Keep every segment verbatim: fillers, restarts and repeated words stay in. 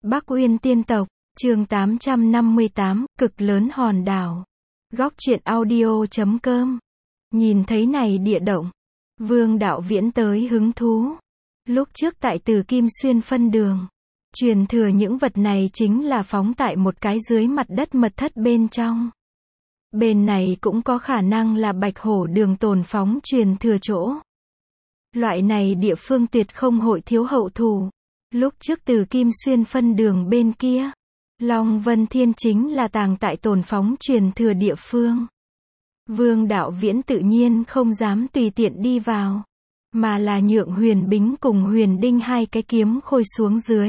Bắc Uyên Tiên Tộc, chương tám trăm năm mươi tám, cực lớn hòn đảo. Góc truyện audio chấm com. Nhìn thấy này địa động, Vương Đạo Viễn tới hứng thú. Lúc trước tại Từ Kim Xuyên phân đường, truyền thừa những vật này chính là phóng tại một cái dưới mặt đất mật thất bên trong. Bên này cũng có khả năng là Bạch Hổ đường tồn phóng truyền thừa chỗ. Loại này địa phương tuyệt không hội thiếu hậu thủ. Lúc trước Từ Kim Xuyên phân đường bên kia, Long Vân Thiên chính là tàng tại tồn phóng truyền thừa địa phương. Vương Đạo Viễn tự nhiên không dám tùy tiện đi vào, mà là nhượng Huyền Bính cùng Huyền Đinh hai cái kiếm khôi xuống dưới.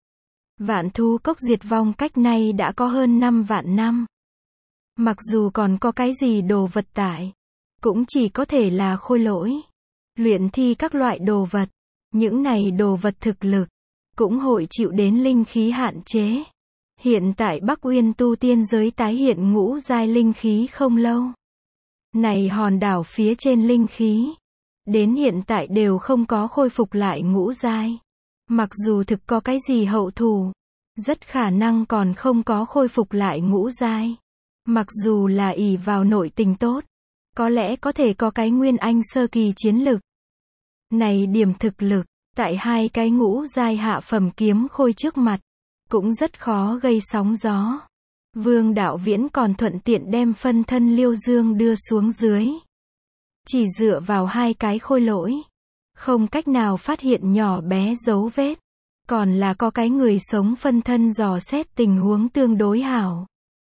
Vạn thú cốc diệt vong cách nay đã có hơn năm vạn năm. Mặc dù còn có cái gì đồ vật tại, cũng chỉ có thể là khôi lỗi, luyện thi các loại đồ vật. Những này đồ vật thực lực cũng hội chịu đến linh khí hạn chế. Hiện tại Bắc Uyên tu tiên giới tái hiện ngũ giai linh khí không lâu. Này hòn đảo phía trên linh khí, đến hiện tại đều không có khôi phục lại ngũ giai. Mặc dù thực có cái gì hậu thủ, rất khả năng còn không có khôi phục lại ngũ giai. Mặc dù là ỷ vào nội tình tốt, có lẽ có thể có cái nguyên anh sơ kỳ chiến lực. Này điểm thực lực, tại hai cái ngũ giai hạ phẩm kiếm khôi trước mặt, cũng rất khó gây sóng gió. Vương Đạo Viễn còn thuận tiện đem phân thân Liêu Dương đưa xuống dưới. Chỉ dựa vào hai cái khôi lỗi, không cách nào phát hiện nhỏ bé dấu vết. Còn là có cái người sống phân thân dò xét tình huống tương đối hảo.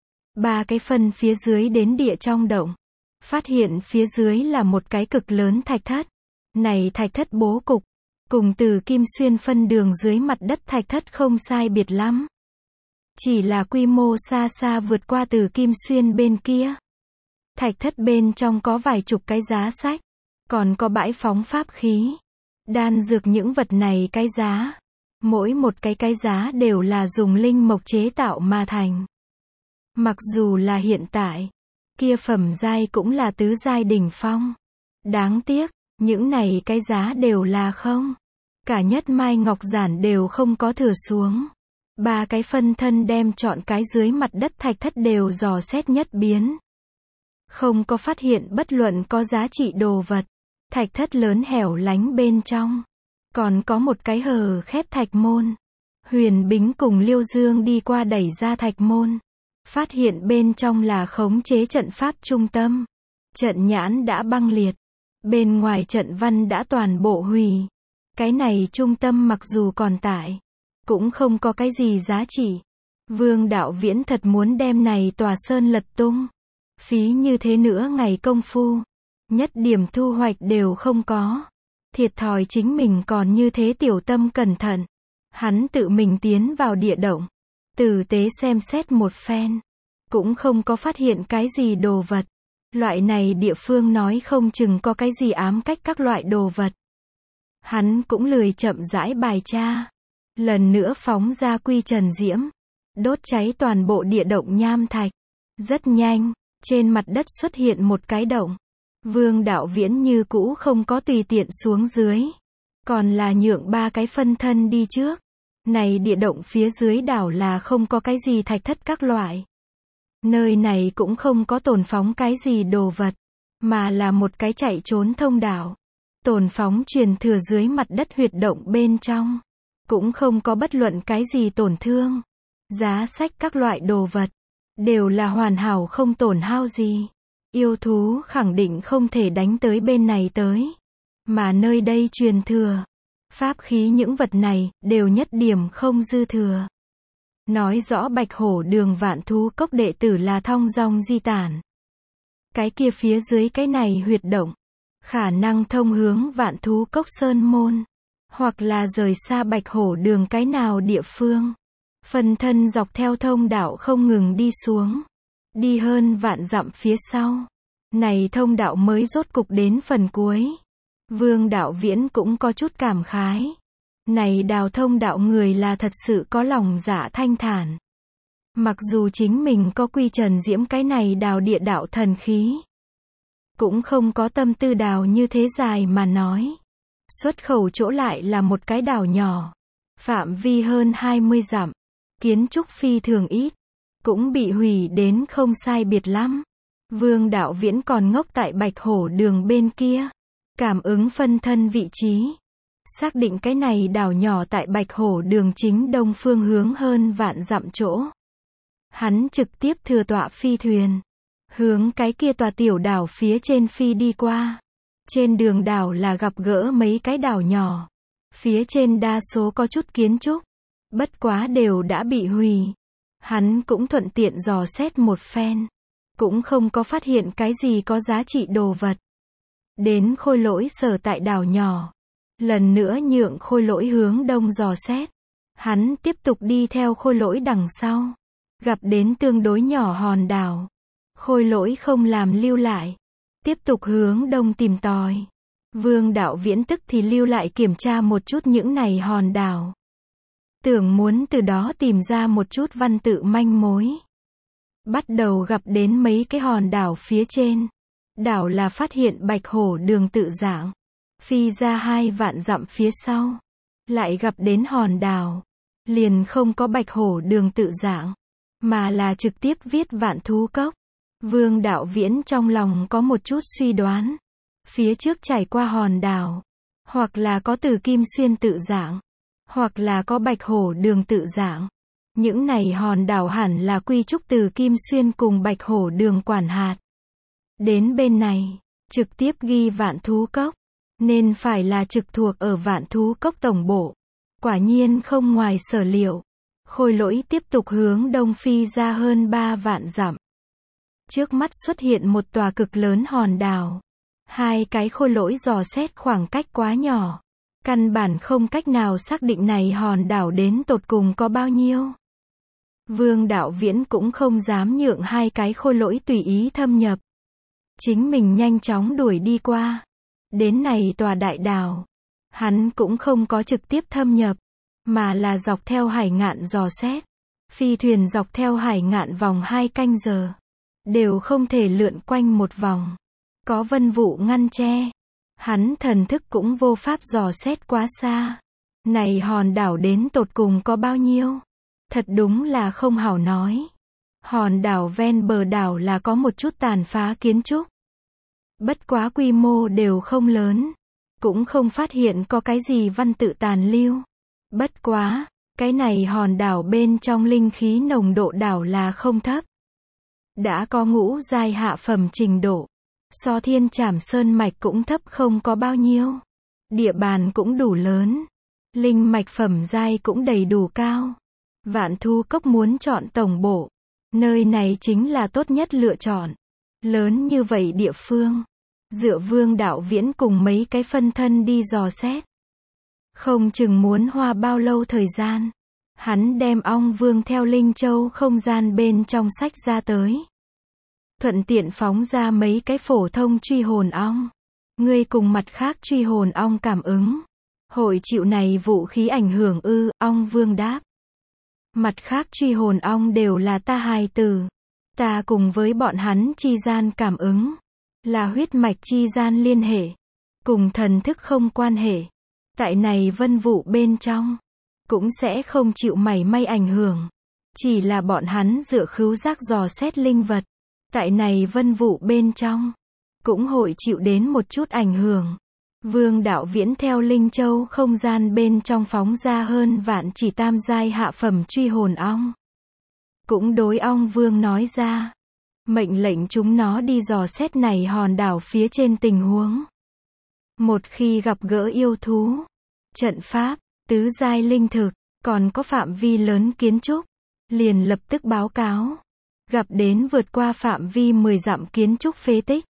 Ba cái phân phía dưới đến địa trong động, phát hiện phía dưới là một cái cực lớn thạch thất. Này thạch thất bố cục, cùng Từ Kim Xuyên phân đường dưới mặt đất thạch thất không sai biệt lắm. Chỉ là quy mô xa xa vượt qua Từ Kim Xuyên bên kia. Thạch thất bên trong có vài chục cái giá sách, còn có bãi phóng pháp khí, đan dược những vật này cái giá. Mỗi một cái cái giá đều là dùng linh mộc chế tạo mà thành. Mặc dù là hiện tại, kia phẩm giai cũng là tứ giai đỉnh phong. Đáng tiếc, những này cái giá đều là không. Cả nhất mai ngọc giản đều không có thừa xuống. Ba cái phân thân đem chọn cái dưới mặt đất thạch thất đều dò xét nhất biến. Không có phát hiện bất luận có giá trị đồ vật. Thạch thất lớn hẻo lánh bên trong. Còn có một cái hờ khép thạch môn. Huyền Bính cùng Liêu Dương đi qua đẩy ra thạch môn. Phát hiện bên trong là khống chế trận pháp trung tâm. Trận nhãn đã băng liệt. Bên ngoài trận văn đã toàn bộ hủy. Cái này trung tâm mặc dù còn tại, cũng không có cái gì giá trị. Vương Đạo Viễn thật muốn đem này tòa sơn lật tung. Phí như thế nữa ngày công phu, nhất điểm thu hoạch đều không có. Thiệt thòi chính mình còn như thế tiểu tâm cẩn thận. Hắn tự mình tiến vào địa động, tử tế xem xét một phen, cũng không có phát hiện cái gì đồ vật. Loại này địa phương nói không chừng có cái gì ám cách các loại đồ vật. Hắn cũng lười chậm rãi bài tra. Lần nữa phóng ra quy trần diễm, đốt cháy toàn bộ địa động nham thạch. Rất nhanh, trên mặt đất xuất hiện một cái động. Vương Đạo Viễn như cũ không có tùy tiện xuống dưới, còn là nhượng ba cái phân thân đi trước. Này địa động phía dưới đảo là không có cái gì thạch thất các loại. Nơi này cũng không có tồn phóng cái gì đồ vật, mà là một cái chạy trốn thông đạo. Tồn phóng truyền thừa dưới mặt đất huyệt động bên trong, cũng không có bất luận cái gì tổn thương. Giá sách các loại đồ vật, đều là hoàn hảo không tổn hao gì. Yêu thú khẳng định không thể đánh tới bên này tới. Mà nơi đây truyền thừa, pháp khí những vật này, đều nhất điểm không dư thừa. Nói rõ Bạch Hổ đường vạn thú cốc đệ tử là thong dong di tản. Cái kia phía dưới cái này huyệt động, khả năng thông hướng vạn thú cốc sơn môn, hoặc là rời xa Bạch Hổ đường cái nào địa phương. Phân thân dọc theo thông đạo không ngừng đi xuống. Đi hơn vạn dặm phía sau. Này thông đạo mới rốt cục đến phần cuối. Vương Đạo Viễn cũng có chút cảm khái. Này đào thông đạo người là thật sự có lòng dạ thanh thản. Mặc dù chính mình có quy trần diễm cái này đào địa đạo thần khí, cũng không có tâm tư đào như thế dài mà nói. Xuất khẩu chỗ lại là một cái đảo nhỏ. Phạm vi hơn hai mươi dặm. kiến trúc phi thường ít, cũng bị hủy đến không sai biệt lắm. Vương Đạo Viễn còn ngốc tại Bạch Hổ Đường bên kia, cảm ứng phân thân vị trí, xác định cái này đảo nhỏ tại Bạch Hổ Đường chính đông phương hướng hơn vạn dặm chỗ. Hắn trực tiếp thừa tọa phi thuyền, hướng cái kia tòa tiểu đảo phía trên phi đi qua. Trên đường đảo là gặp gỡ mấy cái đảo nhỏ, phía trên đa số có chút kiến trúc, bất quá đều đã bị hủy. Hắn cũng thuận tiện dò xét một phen, cũng không có phát hiện cái gì có giá trị đồ vật. Đến Khôi Lỗi sở tại đảo nhỏ, lần nữa nhượng Khôi Lỗi hướng đông dò xét. Hắn tiếp tục đi theo Khôi Lỗi đằng sau, gặp đến tương đối nhỏ hòn đảo. Khôi Lỗi không làm lưu lại, tiếp tục hướng đông tìm tòi. Vương Đạo Viễn tức thì lưu lại kiểm tra một chút những này hòn đảo, tưởng muốn từ đó tìm ra một chút văn tự manh mối. Bắt đầu gặp đến mấy cái hòn đảo phía trên. Đảo là phát hiện Bạch Hổ Đường tự dạng, phi ra hai vạn dặm phía sau, lại gặp đến hòn đảo, liền không có Bạch Hổ Đường tự dạng, mà là trực tiếp viết Vạn Thú Cốc. Vương Đạo Viễn trong lòng có một chút suy đoán, phía trước trải qua hòn đảo, hoặc là có Từ Kim Xuyên tự dạng, hoặc là có Bạch Hổ Đường tự dạng. Những này hòn đảo hẳn là quy trúc Từ Kim Xuyên cùng Bạch Hổ Đường quản hạt. Đến bên này, trực tiếp ghi Vạn Thú Cốc, nên phải là trực thuộc ở Vạn Thú Cốc tổng bộ. Quả nhiên không ngoài sở liệu. Khôi Lỗi tiếp tục hướng đông phi ra hơn ba vạn dặm. Trước mắt xuất hiện một tòa cực lớn hòn đảo. Hai cái Khôi Lỗi dò xét khoảng cách quá nhỏ, căn bản không cách nào xác định này hòn đảo đến tột cùng có bao nhiêu. Vương Đạo Viễn cũng không dám nhượng hai cái Khôi Lỗi tùy ý thâm nhập. Chính mình nhanh chóng đuổi đi qua. Đến này tòa đại đảo, hắn cũng không có trực tiếp thâm nhập, mà là dọc theo hải ngạn dò xét. Phi thuyền dọc theo hải ngạn vòng hai canh giờ, đều không thể lượn quanh một vòng. Có vân vụ ngăn che, hắn thần thức cũng vô pháp dò xét quá xa. Này hòn đảo đến tột cùng có bao nhiêu? Thật đúng là không hảo nói. Hòn đảo ven bờ đảo là có một chút tàn phá kiến trúc, bất quá quy mô đều không lớn, cũng không phát hiện có cái gì văn tự tàn lưu. Bất quá, cái này hòn đảo bên trong linh khí nồng độ đảo là không thấp, đã có ngũ giai hạ phẩm trình độ, so Thiên Trảm Sơn mạch cũng thấp không có bao nhiêu. Địa bàn cũng đủ lớn, linh mạch phẩm giai cũng đầy đủ cao. Vạn Thú Cốc muốn chọn tổng bộ, nơi này chính là tốt nhất lựa chọn. Lớn như vậy địa phương, dựa Vương Đạo Viễn cùng mấy cái phân thân đi dò xét, không chừng muốn hoa bao lâu thời gian. Hắn đem ong vương theo Linh Châu không gian bên trong sách ra tới, thuận tiện phóng ra mấy cái phổ thông truy hồn ong. Ngươi cùng mặt khác truy hồn ong cảm ứng, hội chịu này vũ khí ảnh hưởng ư? Ong vương đáp. Mặt khác truy hồn ong đều là ta hài tử, ta cùng với bọn hắn chi gian cảm ứng, là huyết mạch chi gian liên hệ, cùng thần thức không quan hệ. Tại này vân vụ bên trong, cũng sẽ không chịu mảy may ảnh hưởng. Chỉ là bọn hắn dựa khứu giác dò xét linh vật, tại này vân vụ bên trong, cũng hội chịu đến một chút ảnh hưởng. Vương Đạo Viễn theo Linh Châu không gian bên trong phóng ra hơn vạn chỉ tam giai hạ phẩm truy hồn ong. Cũng đối ong vương nói ra, mệnh lệnh chúng nó đi dò xét này hòn đảo phía trên tình huống. Một khi gặp gỡ yêu thú, trận pháp, tứ giai linh thực, còn có phạm vi lớn kiến trúc, liền lập tức báo cáo. Gặp đến vượt qua phạm vi mười dặm kiến trúc phế tích,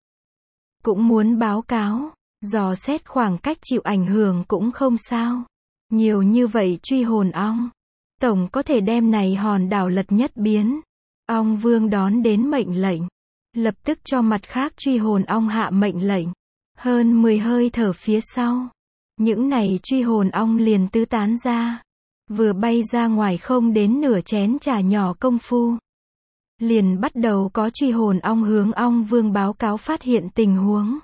cũng muốn báo cáo. Dò xét khoảng cách chịu ảnh hưởng cũng không sao. Nhiều như vậy truy hồn ong, tổng có thể đem này hòn đảo lật nhất biến. Ong vương đón đến mệnh lệnh, lập tức cho mặt khác truy hồn ong hạ mệnh lệnh. Hơn mười hơi thở phía sau, những này truy hồn ong liền tứ tán ra, vừa bay ra ngoài không đến nửa chén trà nhỏ công phu, liền bắt đầu có truy hồn ong hướng ong vương báo cáo phát hiện tình huống.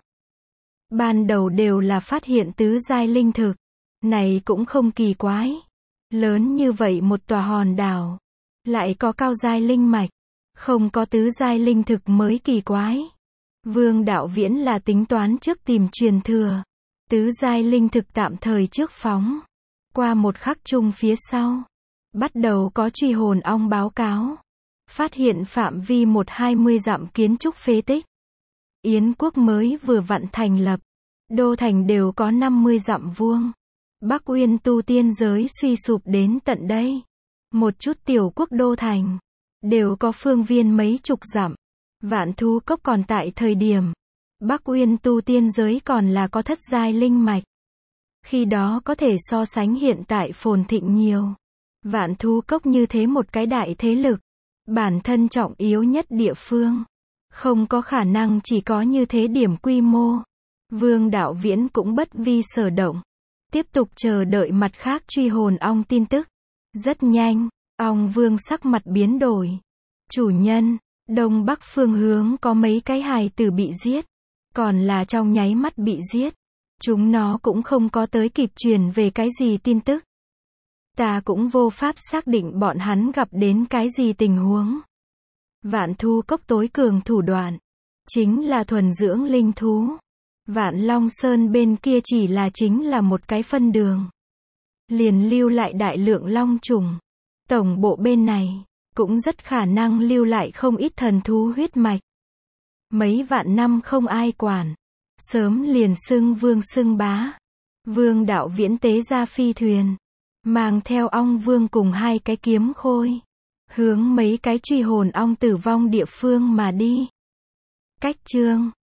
Ban đầu đều là phát hiện tứ giai linh thực, này cũng không kỳ quái. Lớn như vậy một tòa hòn đảo, Lại có cao giai linh mạch. Không có tứ giai linh thực mới kỳ quái. Vương Đạo Viễn là tính toán trước tìm truyền thừa. Tứ giai linh thực tạm thời trước phóng. Qua một khắc chung phía sau. Bắt đầu có truy hồn ong báo cáo. Phát hiện phạm vi một hai mươi dặm kiến trúc phế tích. Yến quốc mới vừa vặn thành lập. Đô thành đều có năm mươi dặm vuông. Bắc Uyên tu tiên giới suy sụp đến tận đây. Một chút tiểu quốc đô thành. Đều có phương viên mấy chục dặm. Vạn Thú Cốc còn tại thời điểm. Bắc Uyên tu tiên giới còn là có thất giai linh mạch. Khi đó có thể so sánh hiện tại phồn thịnh nhiều. Vạn Thú Cốc như thế một cái đại thế lực. Bản thân trọng yếu nhất địa phương. Không có khả năng chỉ có như thế điểm quy mô. Vương Đạo Viễn cũng bất vi sở động. Tiếp tục chờ đợi mặt khác truy hồn ong tin tức. Rất nhanh, ong vương sắc mặt biến đổi. Chủ nhân, đông bắc phương hướng có mấy cái hài tử bị giết. Còn là trong nháy mắt bị giết. Chúng nó cũng không có tới kịp truyền về cái gì tin tức. Ta cũng vô pháp xác định bọn hắn gặp đến cái gì tình huống. Vạn Thú Cốc tối cường thủ đoạn. Chính là thuần dưỡng linh thú. Vạn Long Sơn bên kia chỉ là chính là một cái phân đường. Liền lưu lại đại lượng long trùng. Tổng bộ bên này, cũng rất khả năng lưu lại không ít thần thú huyết mạch. Mấy vạn năm không ai quản. Sớm liền xưng vương xưng bá. Vương Đạo Viễn tế ra phi thuyền. Mang theo ong vương cùng hai cái kiếm khôi. Hướng mấy cái truy hồn ong tử vong địa phương mà đi. Cách chương